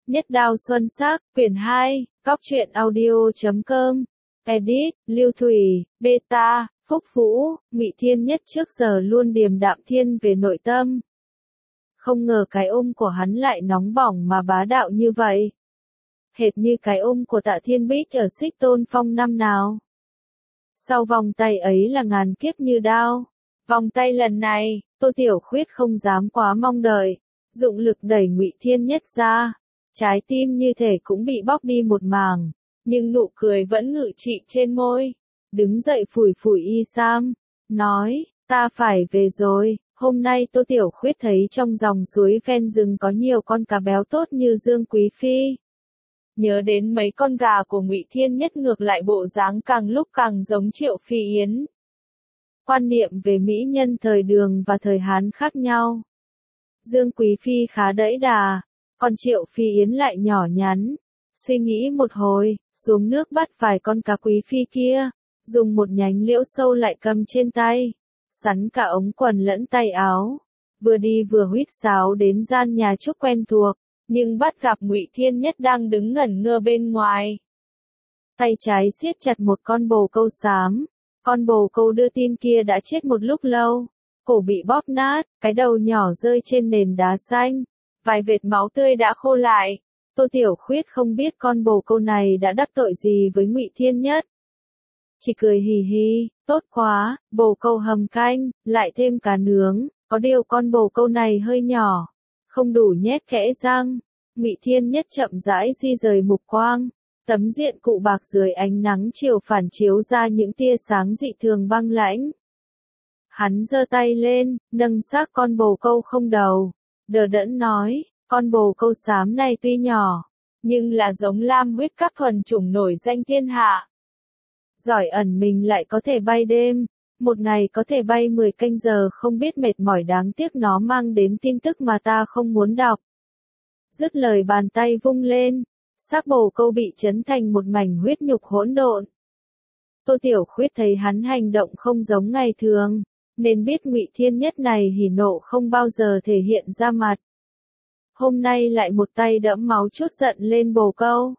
Nhất Đao Xuân Sắc, quyển 2, Cóc truyện audio.com, edit, Lưu Thủy, beta, Phúc Vũ, Ngụy Thiên Nhất trước giờ luôn điềm đạm thiên về nội tâm. Không ngờ cái ôm của hắn lại nóng bỏng mà bá đạo như vậy. Hệt như cái ôm của Tạ Thiên Bích ở Xích Tôn Phong năm nào. Sau vòng tay ấy là ngàn kiếp như đao. Vòng tay lần này, Tô Tiểu Khuyết không dám quá mong đợi, dụng lực đẩy Ngụy Thiên Nhất ra. Trái tim như thể cũng bị bóc đi một mảng, nhưng nụ cười vẫn ngự trị trên môi. Đứng dậy phủi phủi y sam, nói, ta phải về rồi. Hôm nay Tô Tiểu Khuyết thấy trong dòng suối ven rừng có nhiều con cá béo tốt như Dương Quý Phi. Nhớ đến mấy con gà của Ngụy Thiên Nhất ngược lại bộ dáng càng lúc càng giống Triệu Phi Yến. Quan niệm về mỹ nhân thời Đường và thời Hán khác nhau. Dương Quý Phi khá đẫy đà, còn Triệu Phi Yến lại nhỏ nhắn. Suy nghĩ một hồi, xuống nước bắt vài con cá Quý Phi kia, dùng một nhánh liễu sâu lại cầm trên tay, sắn cả ống quần lẫn tay áo, vừa đi vừa huýt sáo đến gian nhà trúc quen thuộc, nhưng bắt gặp Ngụy Thiên Nhất đang đứng ngẩn ngơ bên ngoài. Tay trái siết chặt một con bồ câu xám, con bồ câu đưa tin kia đã chết một lúc lâu, cổ bị bóp nát, cái đầu nhỏ rơi trên nền đá xanh, vài vệt máu tươi đã khô lại. Tô Tiểu Khuyết không biết con bồ câu này đã đắc tội gì với Ngụy Thiên Nhất. Chỉ cười hì hì, tốt quá, bồ câu hầm canh, lại thêm cá nướng, có điều con bồ câu này hơi nhỏ, không đủ nhét kẽ răng. Ngụy Thiên Nhất chậm rãi di rời mục quang, tấm diện cụ bạc dưới ánh nắng chiều phản chiếu ra những tia sáng dị thường băng lãnh. Hắn giơ tay lên, nâng xác con bồ câu không đầu, đờ đẫn nói, con bồ câu xám này tuy nhỏ, nhưng là giống lam huyết các thuần chủng nổi danh thiên hạ. Giỏi ẩn mình lại có thể bay đêm, một ngày có thể bay 10 canh giờ không biết mệt mỏi, đáng tiếc nó mang đến tin tức mà ta không muốn đọc. Dứt lời bàn tay vung lên, xác bồ câu bị chấn thành một mảnh huyết nhục hỗn độn. Tô Tiểu Khuyết thấy hắn hành động không giống ngày thường, nên biết Ngụy Thiên Nhất này hỉ nộ không bao giờ thể hiện ra mặt. Hôm nay lại một tay đẫm máu trút giận lên bồ câu.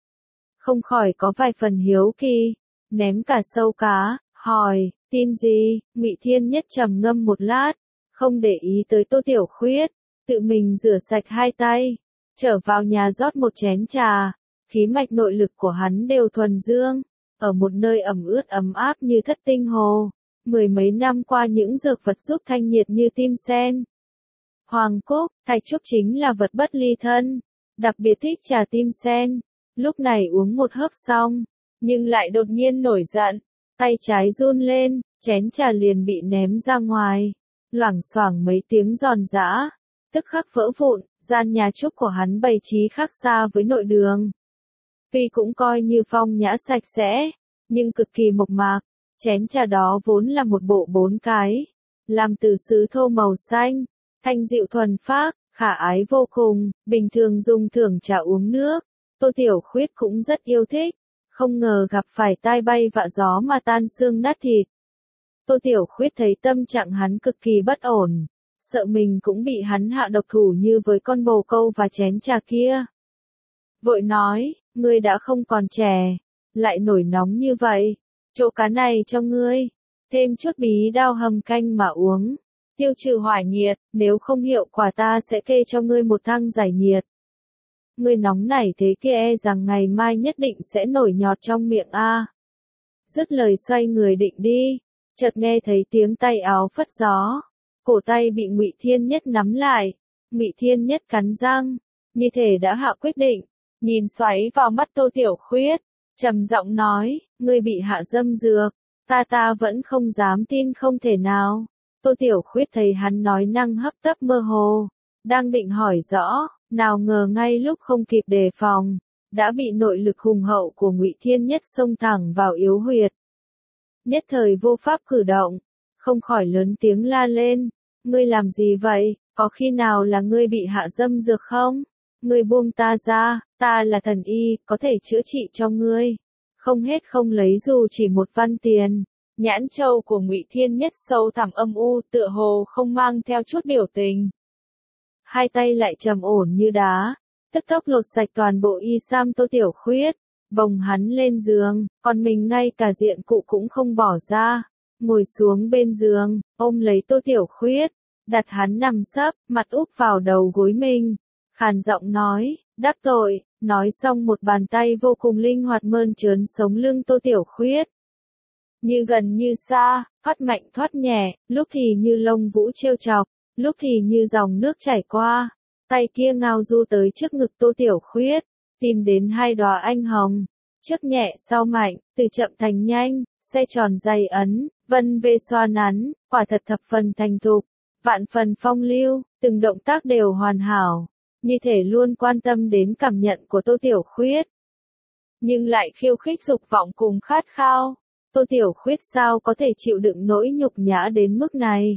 Không khỏi có vài phần hiếu kỳ, ném cả sâu cá, hỏi, tin gì? Ngụy Thiên Nhất trầm ngâm một lát, không để ý tới Tô Tiểu Khuyết, tự mình rửa sạch hai tay, trở vào nhà rót một chén trà. Khí mạch nội lực của hắn đều thuần dương, ở một nơi ẩm ướt ấm áp như Thất Tinh Hồ. Mười mấy năm qua những dược vật giúp thanh nhiệt như tim sen, hoàng cúc, thạch trúc chính là vật bất ly thân, đặc biệt thích trà tim sen. Lúc này uống một hớp xong, nhưng lại đột nhiên nổi giận, tay trái run lên, chén trà liền bị ném ra ngoài, loảng xoảng mấy tiếng giòn giã, tức khắc vỡ vụn. Gian nhà trúc của hắn bày trí khác xa với nội đường. Tuy cũng coi như phong nhã sạch sẽ, nhưng cực kỳ mộc mạc. Chén trà đó vốn là một bộ 4 cái, làm từ sứ thô màu xanh, thanh dịu thuần phác, khả ái vô cùng, bình thường dùng thưởng trà uống nước. Tô Tiểu Khuyết cũng rất yêu thích, không ngờ gặp phải tai bay vạ gió mà tan xương nát thịt. Tô Tiểu Khuyết thấy tâm trạng hắn cực kỳ bất ổn, sợ mình cũng bị hắn hạ độc thủ như với con bồ câu và chén trà kia. Vội nói, ngươi đã không còn trẻ, lại nổi nóng như vậy, chỗ cá này cho ngươi, thêm chút bí đao hầm canh mà uống, tiêu trừ hỏa nhiệt, nếu không hiệu quả ta sẽ kê cho ngươi một thang giải nhiệt. Ngươi nóng nảy thế kia e rằng ngày mai nhất định sẽ nổi nhọt trong miệng a. Dứt lời xoay người định đi, chợt nghe thấy tiếng tay áo phất gió, cổ tay bị Ngụy Thiên Nhất nắm lại. Ngụy Thiên Nhất cắn răng, như thể đã hạ quyết định, nhìn xoáy vào mắt Tô Tiểu Khuyết, trầm giọng nói, ngươi bị hạ dâm dược, ta vẫn không dám tin, không thể nào. Tô Tiểu Khuyết thấy hắn nói năng hấp tấp mơ hồ, đang định hỏi rõ, nào ngờ ngay lúc không kịp đề phòng, đã bị nội lực hùng hậu của Ngụy Thiên Nhất xông thẳng vào yếu huyệt. Nhất thời vô pháp cử động, không khỏi lớn tiếng la lên, ngươi làm gì vậy, có khi nào là ngươi bị hạ dâm dược không? Ngươi buông ta ra, ta là thần y, có thể chữa trị cho ngươi. Không hết không lấy dù chỉ một văn tiền. Nhãn châu của Ngụy Thiên Nhất sâu thẳm âm u, tựa hồ không mang theo chút biểu tình. Hai tay lại trầm ổn như đá, tức tốc lột sạch toàn bộ y sam Tô Tiểu Khuyết, bồng hắn lên giường, còn mình ngay cả diện cụ cũng không bỏ ra, ngồi xuống bên giường, ôm lấy Tô Tiểu Khuyết, đặt hắn nằm sấp, mặt úp vào đầu gối mình, khàn giọng nói, đáp tội, nói xong một bàn tay vô cùng linh hoạt mơn trớn sống lưng Tô Tiểu Khuyết. Như gần như xa, thoát mạnh thoát nhẹ, lúc thì như lông vũ trêu chọc, lúc thì như dòng nước chảy qua, tay kia ngao du tới trước ngực Tô Tiểu Khuyết, tìm đến hai đóa anh hồng, trước nhẹ sau mạnh, từ chậm thành nhanh, xe tròn dày ấn, vân vê xoa nắn, quả thật thập phần thành thục, vạn phần phong lưu, từng động tác đều hoàn hảo, như thể luôn quan tâm đến cảm nhận của Tô Tiểu Khuyết. Nhưng lại khiêu khích dục vọng cùng khát khao, Tô Tiểu Khuyết sao có thể chịu đựng nỗi nhục nhã đến mức này.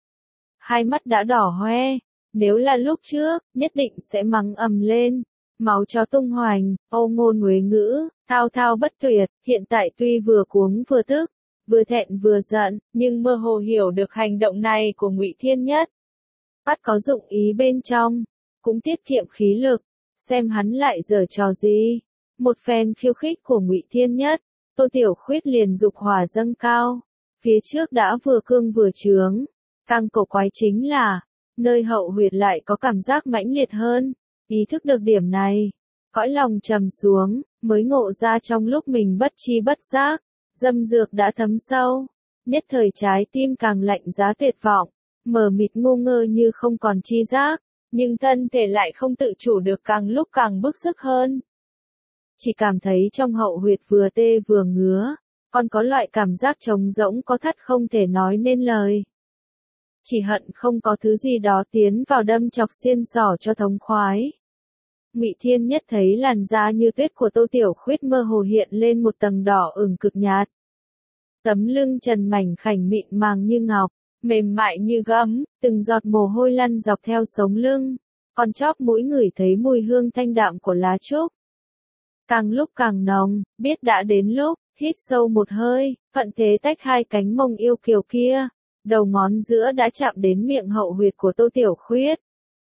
Hai mắt đã đỏ hoe, nếu là lúc trước, nhất định sẽ mắng ầm lên, máu chó tung hoành, âu ngôn uế ngữ, thao thao bất tuyệt, hiện tại tuy vừa cuống vừa tức, vừa thẹn vừa giận, nhưng mơ hồ hiểu được hành động này của Ngụy Thiên Nhất. Bắt có dụng ý bên trong, cũng tiết kiệm khí lực, xem hắn lại giở trò gì. Một phen khiêu khích của Ngụy Thiên Nhất, Tô Tiểu Khuyết liền dục hỏa dâng cao, phía trước đã vừa cương vừa trướng, càng cổ quái chính là, nơi hậu huyệt lại có cảm giác mãnh liệt hơn, ý thức được điểm này, cõi lòng trầm xuống, mới ngộ ra trong lúc mình bất chi bất giác, dâm dược đã thấm sâu, nhất thời trái tim càng lạnh giá tuyệt vọng, mờ mịt ngu ngơ như không còn chi giác, nhưng thân thể lại không tự chủ được càng lúc càng bức sức hơn. Chỉ cảm thấy trong hậu huyệt vừa tê vừa ngứa, còn có loại cảm giác trống rỗng có thắt không thể nói nên lời. Chỉ hận không có thứ gì đó tiến vào đâm chọc xiên xỏ cho thống khoái. Ngụy Thiên Nhất thấy làn da như tuyết của Tô Tiểu Khuyết mơ hồ hiện lên một tầng đỏ ửng cực nhạt. Tấm lưng trần mảnh khảnh mịn màng như ngọc, mềm mại như gấm, từng giọt mồ hôi lăn dọc theo sống lưng, còn chóp mũi ngửi thấy mùi hương thanh đạm của lá trúc. Càng lúc càng nồng, biết đã đến lúc, hít sâu một hơi, thuận thế tách hai cánh mông yêu kiều kia, đầu ngón giữa đã chạm đến miệng hậu huyệt của Tô Tiểu Khuyết.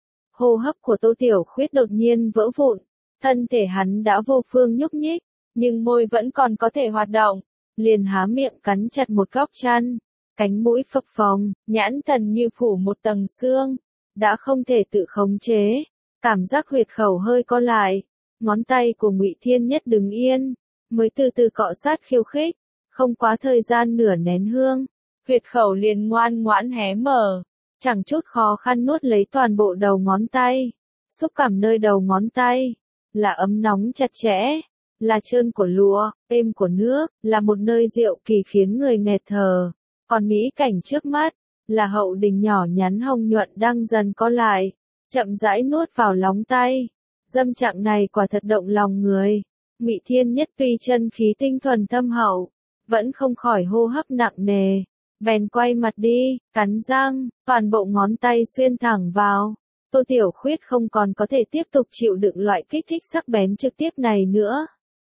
Hô hấp của Tô Tiểu Khuyết đột nhiên vỡ vụn, thân thể hắn đã vô phương nhúc nhích, nhưng môi vẫn còn có thể hoạt động, liền há miệng cắn chặt một góc chăn, cánh mũi phập phồng, nhãn thần như phủ một tầng xương, đã không thể tự khống chế, cảm giác huyệt khẩu hơi co lại, ngón tay của Ngụy Thiên Nhất đứng yên, mới từ từ cọ sát khiêu khích, không quá thời gian nửa nén hương, huyệt khẩu liền ngoan ngoãn hé mở, chẳng chút khó khăn nuốt lấy toàn bộ đầu ngón tay, xúc cảm nơi đầu ngón tay, là ấm nóng chặt chẽ, là trơn của lụa, êm của nước, là một nơi diệu kỳ khiến người nghẹt thở, còn mỹ cảnh trước mắt, là hậu đình nhỏ nhắn hồng nhuận đang dần co lại, chậm rãi nuốt vào lóng tay. Dâm trạng này quả thật động lòng người. Ngụy Thiên Nhất tuy chân khí tinh thuần thâm hậu, vẫn không khỏi hô hấp nặng nề, bèn quay mặt đi, cắn răng, toàn bộ ngón tay xuyên thẳng vào. Tô Tiểu Khuyết không còn có thể tiếp tục chịu đựng loại kích thích sắc bén trực tiếp này nữa.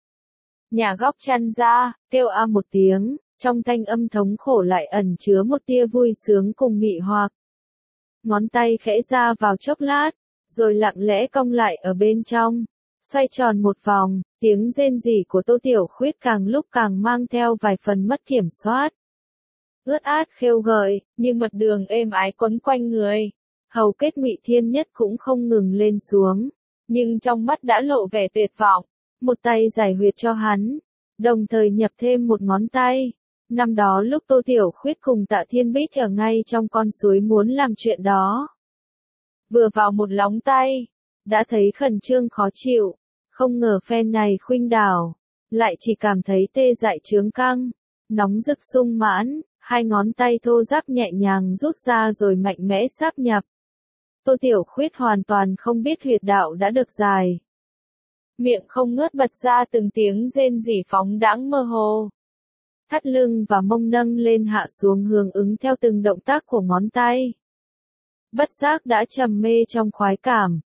Nhả góc chăn ra, kêu a một tiếng, trong thanh âm thống khổ lại ẩn chứa một tia vui sướng cùng mị hoặc. Ngón tay khẽ ra vào chốc lát, rồi lặng lẽ cong lại ở bên trong, xoay tròn một vòng, tiếng rên rỉ của Tô Tiểu Khuyết càng lúc càng mang theo vài phần mất kiểm soát. Ướt át khêu gợi, như mật đường êm ái quấn quanh người, hầu kết Ngụy Thiên Nhất cũng không ngừng lên xuống, nhưng trong mắt đã lộ vẻ tuyệt vọng, một tay giải huyệt cho hắn, đồng thời nhập thêm một ngón tay. Năm đó lúc Tô Tiểu Khuyết cùng Tạ Thiên Bích ở ngay trong con suối muốn làm chuyện đó. Vừa vào một lóng tay, đã thấy khẩn trương khó chịu, không ngờ phen này khuynh đảo, lại chỉ cảm thấy tê dại chướng căng, nóng rực sung mãn, hai ngón tay thô ráp nhẹ nhàng rút ra rồi mạnh mẽ sáp nhập. Tô Tiểu Khuyết hoàn toàn không biết huyệt đạo đã được giải. Miệng không ngớt bật ra từng tiếng rên rỉ phóng đãng mơ hồ. Thắt lưng và mông nâng lên hạ xuống hưởng ứng theo từng động tác của ngón tay. Bất giác đã trầm mê trong khoái cảm,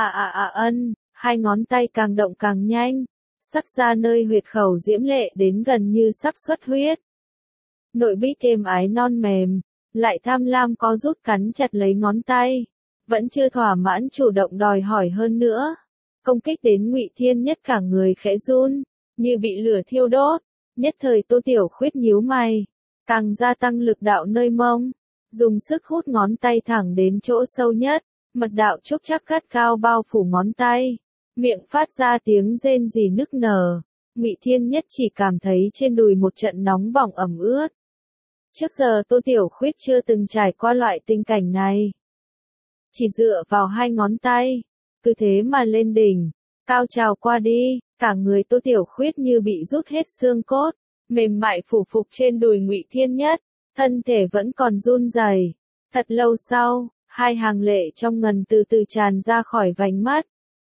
hai ngón tay càng động càng nhanh, sắc ra nơi huyệt khẩu diễm lệ đến gần như sắp xuất huyết. Nội bích êm ái non mềm, lại tham lam có rút cắn chặt lấy ngón tay, vẫn chưa thỏa mãn chủ động đòi hỏi hơn nữa. công kích đến Ngụy Thiên Nhất cả người khẽ run, như bị lửa thiêu đốt. Nhất thời Tô Tiểu Khuyết nhíu mày, càng gia tăng lực đạo nơi mông, dùng sức hút ngón tay thẳng đến chỗ sâu nhất, mật đạo trúc chắc gắt cao bao phủ ngón tay, miệng phát ra tiếng rên rỉ nức nở. Ngụy Thiên Nhất chỉ cảm thấy trên đùi một trận nóng bỏng ẩm ướt. Trước giờ Tô Tiểu Khuyết chưa từng trải qua loại tình cảnh này. Chỉ dựa vào hai ngón tay, cứ thế mà lên đỉnh, cao trào qua đi, cả người Tô Tiểu Khuyết như bị rút hết xương cốt, mềm mại phủ phục trên đùi Ngụy Thiên Nhất, thân thể vẫn còn run rẩy. Thật lâu sau, hai hàng lệ trong ngần từ từ tràn ra khỏi vành mắt,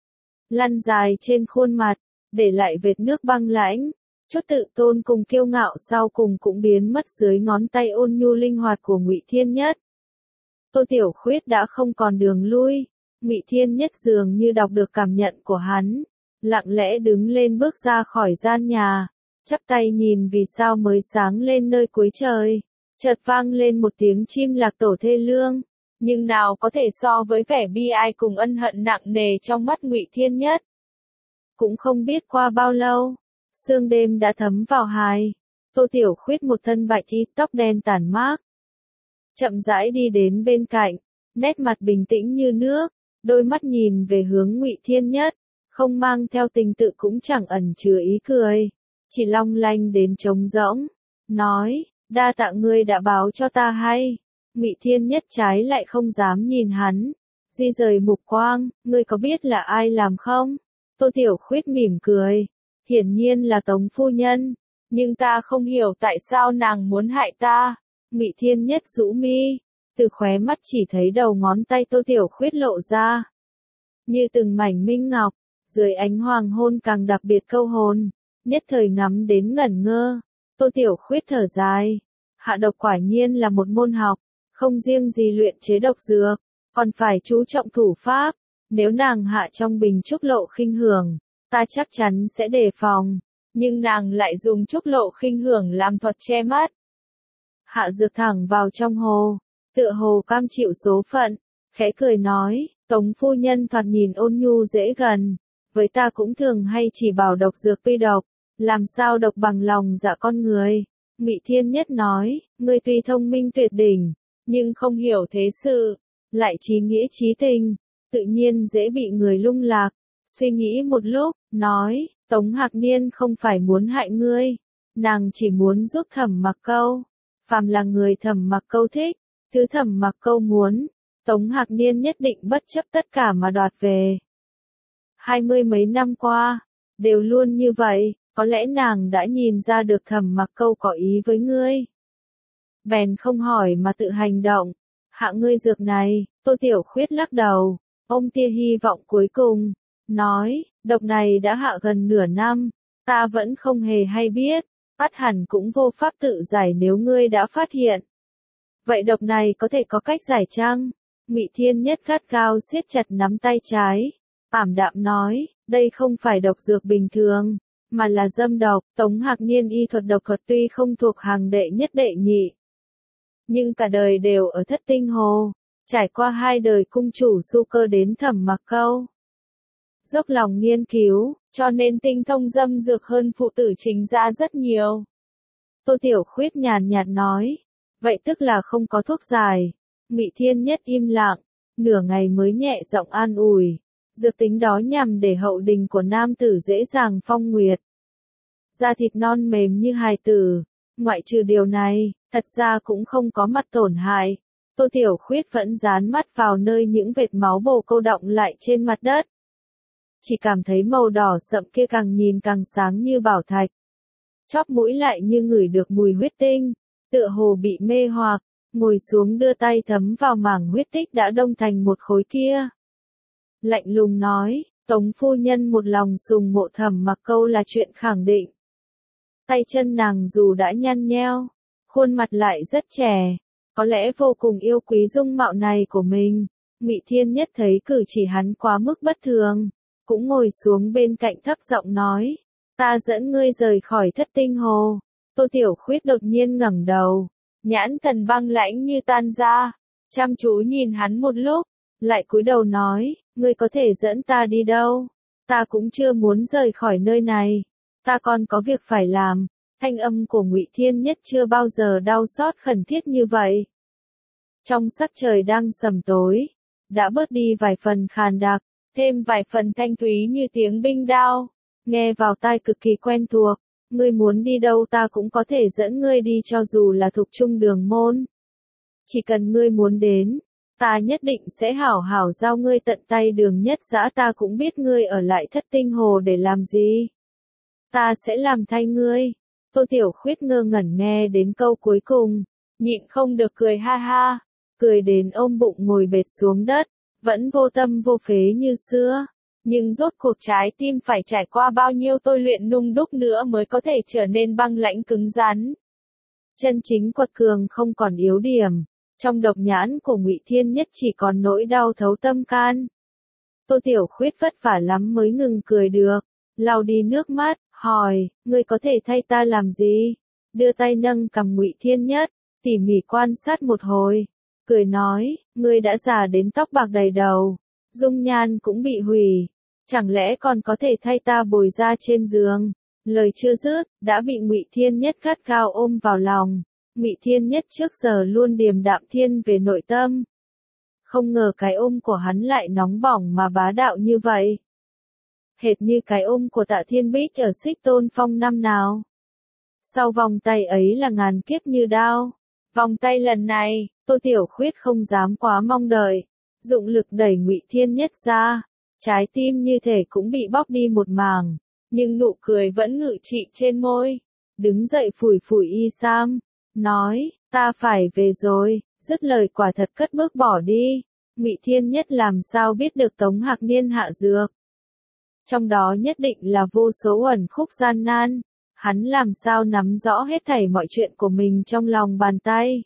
lăn dài trên khuôn mặt, để lại vệt nước băng lãnh. Chút tự tôn cùng kiêu ngạo sau cùng cũng biến mất dưới ngón tay ôn nhu linh hoạt của Ngụy Thiên Nhất. Tô Tiểu Khuyết đã không còn đường lui. Ngụy Thiên Nhất dường như đọc được cảm nhận của hắn, lặng lẽ đứng lên bước ra khỏi gian nhà, chắp tay nhìn vì sao mới sáng lên nơi cuối trời. Chợt vang lên một tiếng chim lạc tổ thê lương, nhưng nào có thể so với vẻ bi ai cùng ân hận nặng nề trong mắt Ngụy Thiên Nhất. Cũng không biết qua bao lâu, sương đêm đã thấm vào hài. Tô Tiểu Khuyết một thân bạch y tóc đen tản mát, chậm rãi đi đến bên cạnh, nét mặt bình tĩnh như nước, đôi mắt nhìn về hướng Ngụy Thiên Nhất, không mang theo tình tự cũng chẳng ẩn chứa ý cười, chỉ long lanh đến trống rỗng, nói, đa tạ ngươi đã báo cho ta hay. Ngụy Thiên Nhất trái lại không dám nhìn hắn, di rời mục quang, ngươi có biết là ai làm không? Tô Tiểu Khuyết mỉm cười, hiển nhiên là Tống phu nhân, nhưng ta không hiểu tại sao nàng muốn hại ta. Ngụy Thiên Nhất rũ mi, từ khóe mắt chỉ thấy đầu ngón tay Tô Tiểu Khuyết lộ ra, như từng mảnh minh ngọc, dưới ánh hoàng hôn càng đặc biệt câu hồn, nhất thời ngắm đến ngẩn ngơ. Tô Tiểu Khuyết thở dài, hạ độc quả nhiên là một môn học, không riêng gì luyện chế độc dược, còn phải chú trọng thủ pháp. Nếu nàng hạ trong bình trúc lộ khinh hưởng, ta chắc chắn sẽ đề phòng, nhưng nàng lại dùng trúc lộ khinh hưởng làm thuật che mắt. Hạ dược thẳng vào trong hồ, tựa hồ cam chịu số phận, khẽ cười nói, Tống phu nhân thoạt nhìn ôn nhu dễ gần, với ta cũng thường hay chỉ bảo độc dược tuy độc, làm sao độc bằng lòng dạ con người. Ngụy Thiên Nhất nói, ngươi tuy thông minh tuyệt đỉnh, nhưng không hiểu thế sự, lại trí nghĩa trí tình, tự nhiên dễ bị người lung lạc. Suy nghĩ một lúc, nói, Tống Hạc Niên không phải muốn hại ngươi, nàng chỉ muốn giúp Thẩm Mặc Câu. Phàm là người Thẩm Mặc Câu thích, thứ Thẩm Mặc Câu muốn, Tống Hạc Niên nhất định bất chấp tất cả mà đoạt về. 20 mấy năm qua, đều luôn như vậy, có lẽ nàng đã nhìn ra được Thẩm Mặc Câu có ý với ngươi. Bèn không hỏi mà tự hành động, hạ ngươi dược này. Tô Tiểu Khuyết lắc đầu, ông tia hy vọng cuối cùng, nói, độc này đã hạ gần nửa năm, ta vẫn không hề hay biết, ắt hẳn cũng vô pháp tự giải nếu ngươi đã phát hiện. Vậy độc này có thể có cách giải chăng? Ngụy Thiên Nhất gắt gao siết chặt nắm tay trái, ảm đạm nói, đây không phải độc dược bình thường, mà là dâm độc. Tống Hạc Niên y thuật độc thuật tuy không thuộc hàng đệ nhất đệ nhị, nhưng cả đời đều ở Thất Tinh Hồ, trải qua 2 đời cung chủ su cơ đến Thẩm Mặc Câu. Dốc lòng nghiên cứu, cho nên tinh thông dâm dược hơn phụ tử Trình gia rất nhiều. Tô Tiểu Khuyết nhàn nhạt nói, vậy tức là không có thuốc giải. Ngụy Thiên Nhất im lặng, nửa ngày mới nhẹ giọng an ủi, dược tính đó nhằm để hậu đình của nam tử dễ dàng phong nguyệt. Da thịt non mềm như hài tử, ngoại trừ điều này, thật ra cũng không có mặt tổn hại. Tô Tiểu Khuyết vẫn dán mắt vào nơi những vệt máu bồ câu đọng lại trên mặt đất. Chỉ cảm thấy màu đỏ sậm kia càng nhìn càng sáng như bảo thạch. Chóp mũi lại như ngửi được mùi huyết tinh, tựa hồ bị mê hoặc, ngồi xuống đưa tay thấm vào mảng huyết tích đã đông thành một khối kia. Lạnh lùng nói, Tống phu nhân một lòng sùng mộ Thẩm Mặc Câu là chuyện khẳng định. Tay chân nàng dù đã nhăn nheo, khuôn mặt lại rất trẻ, có lẽ vô cùng yêu quý dung mạo này của mình. Ngụy Thiên Nhất thấy cử chỉ hắn quá mức bất thường, cũng ngồi xuống bên cạnh thấp giọng nói, ta dẫn ngươi rời khỏi Thất Tinh Hồ. Tô Tiểu Khuyết đột nhiên ngẩng đầu, nhãn thần băng lãnh như tan ra, chăm chú nhìn hắn một lúc, lại cúi đầu nói, ngươi có thể dẫn ta đi đâu? Ta cũng chưa muốn rời khỏi nơi này. Ta còn có việc phải làm. Thanh âm của Ngụy Thiên Nhất chưa bao giờ đau xót khẩn thiết như vậy. Trong sắc trời đang sầm tối, đã bớt đi vài phần khàn đặc, thêm vài phần thanh thúy như tiếng binh đao, nghe vào tai cực kỳ quen thuộc. Ngươi muốn đi đâu ta cũng có thể dẫn ngươi đi cho dù là thục trung đường môn. Chỉ cần ngươi muốn đến, ta nhất định sẽ hảo hảo giao ngươi tận tay. Đường Nhất Dã, ta cũng biết ngươi ở lại Thất Tinh Hồ để làm gì. Ta sẽ làm thay ngươi. Tô Tiểu Khuyết ngơ ngẩn nghe đến câu cuối cùng, nhịn không được cười ha ha, cười đến ôm bụng ngồi bệt xuống đất, vẫn vô tâm vô phế như xưa. Nhưng rốt cuộc trái tim phải trải qua bao nhiêu tôi luyện nung đúc nữa mới có thể trở nên băng lãnh cứng rắn. Chân chính quật cường không còn yếu điểm, trong độc nhãn của Ngụy Thiên Nhất chỉ còn nỗi đau thấu tâm can. Tô Tiểu Khuyết vất vả lắm mới ngừng cười được, lau đi nước mắt, hỏi, ngươi có thể thay ta làm gì? Đưa tay nâng cằm Ngụy Thiên Nhất, tỉ mỉ quan sát một hồi, cười nói, ngươi đã già đến tóc bạc đầy đầu, dung nhan cũng bị hủy, chẳng lẽ còn có thể thay ta bồi ra trên giường? Lời chưa dứt, đã bị Ngụy Thiên Nhất gắt gao ôm vào lòng. Ngụy Thiên Nhất trước giờ luôn điềm đạm thiên về nội tâm. Không ngờ cái ôm của hắn lại nóng bỏng mà bá đạo như vậy. Hệt như cái ôm của Tạ Thiên Bích ở Xích Tôn Phong năm nào. Sau vòng tay ấy là ngàn kiếp như đao. Vòng tay lần này, Tô Tiểu Khuyết không dám quá mong đợi. Dụng lực đẩy Ngụy Thiên Nhất ra. Trái tim như thể cũng bị bóc đi một mảng. Nhưng nụ cười vẫn ngự trị trên môi. Đứng dậy phủi phủi y sam. Nói, ta phải về rồi. Dứt lời quả thật cất bước bỏ đi. Ngụy Thiên Nhất làm sao biết được Tống Hạc Niên hạ dược. Trong đó nhất định là vô số uẩn khúc gian nan. Hắn làm sao nắm rõ hết thảy mọi chuyện của mình trong lòng bàn tay.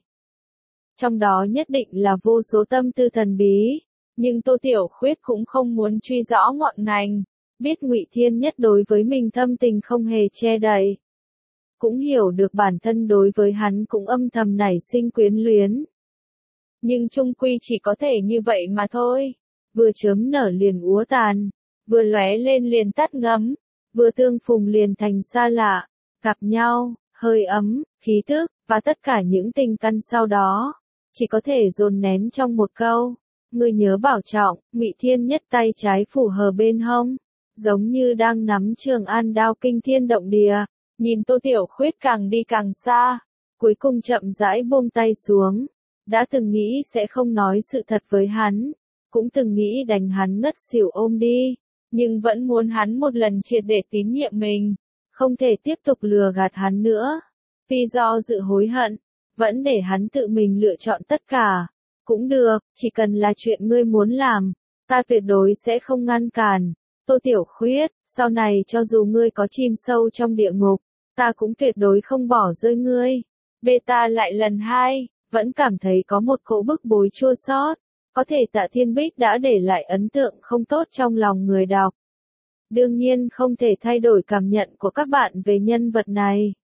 Trong đó nhất định là vô số tâm tư thần bí. Nhưng Tô Tiểu Khuyết cũng không muốn truy rõ ngọn ngành. Biết Ngụy Thiên Nhất đối với mình thâm tình không hề che đậy. Cũng hiểu được bản thân đối với hắn cũng âm thầm nảy sinh quyến luyến. Nhưng chung quy chỉ có thể như vậy mà thôi. Vừa chớm nở liền úa tàn. Vừa lóe lên liền tắt ngấm. Vừa tương phùng liền thành xa lạ. Gặp nhau, hơi ấm, khí tức, và tất cả những tình căn sau đó. Chỉ có thể dồn nén trong một câu. Ngươi nhớ bảo trọng. Ngụy Thiên Nhất tay trái phủ hờ bên hông. Giống như đang nắm Trường An đao kinh thiên động địa. Nhìn Tô Tiểu Khuyết càng đi càng xa. Cuối cùng chậm rãi buông tay xuống. Đã từng nghĩ sẽ không nói sự thật với hắn. Cũng từng nghĩ đánh hắn ngất xỉu ôm đi. Nhưng vẫn muốn hắn một lần triệt để tín nhiệm mình. Không thể tiếp tục lừa gạt hắn nữa. Vì do dự hối hận. Vẫn để hắn tự mình lựa chọn tất cả. Cũng được, chỉ cần là chuyện ngươi muốn làm. Ta tuyệt đối sẽ không ngăn cản. Tô Tiểu Khuyết, sau này cho dù ngươi có chìm sâu trong địa ngục. Ta cũng tuyệt đối không bỏ rơi ngươi. Beta lại lần hai. Vẫn cảm thấy có một cỗ bức bối chua xót. Có thể Tạ Thiên Bích đã để lại ấn tượng không tốt trong lòng người đọc. Đương nhiên không thể thay đổi cảm nhận của các bạn về nhân vật này.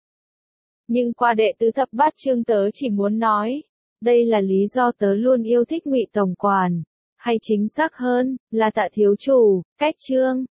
Nhưng qua đệ tứ thập bát chương tớ chỉ muốn nói. Đây là lý do tớ luôn yêu thích Ngụy Tổng Quản. Hay chính xác hơn, là Tạ Thiếu Chủ, cách chương.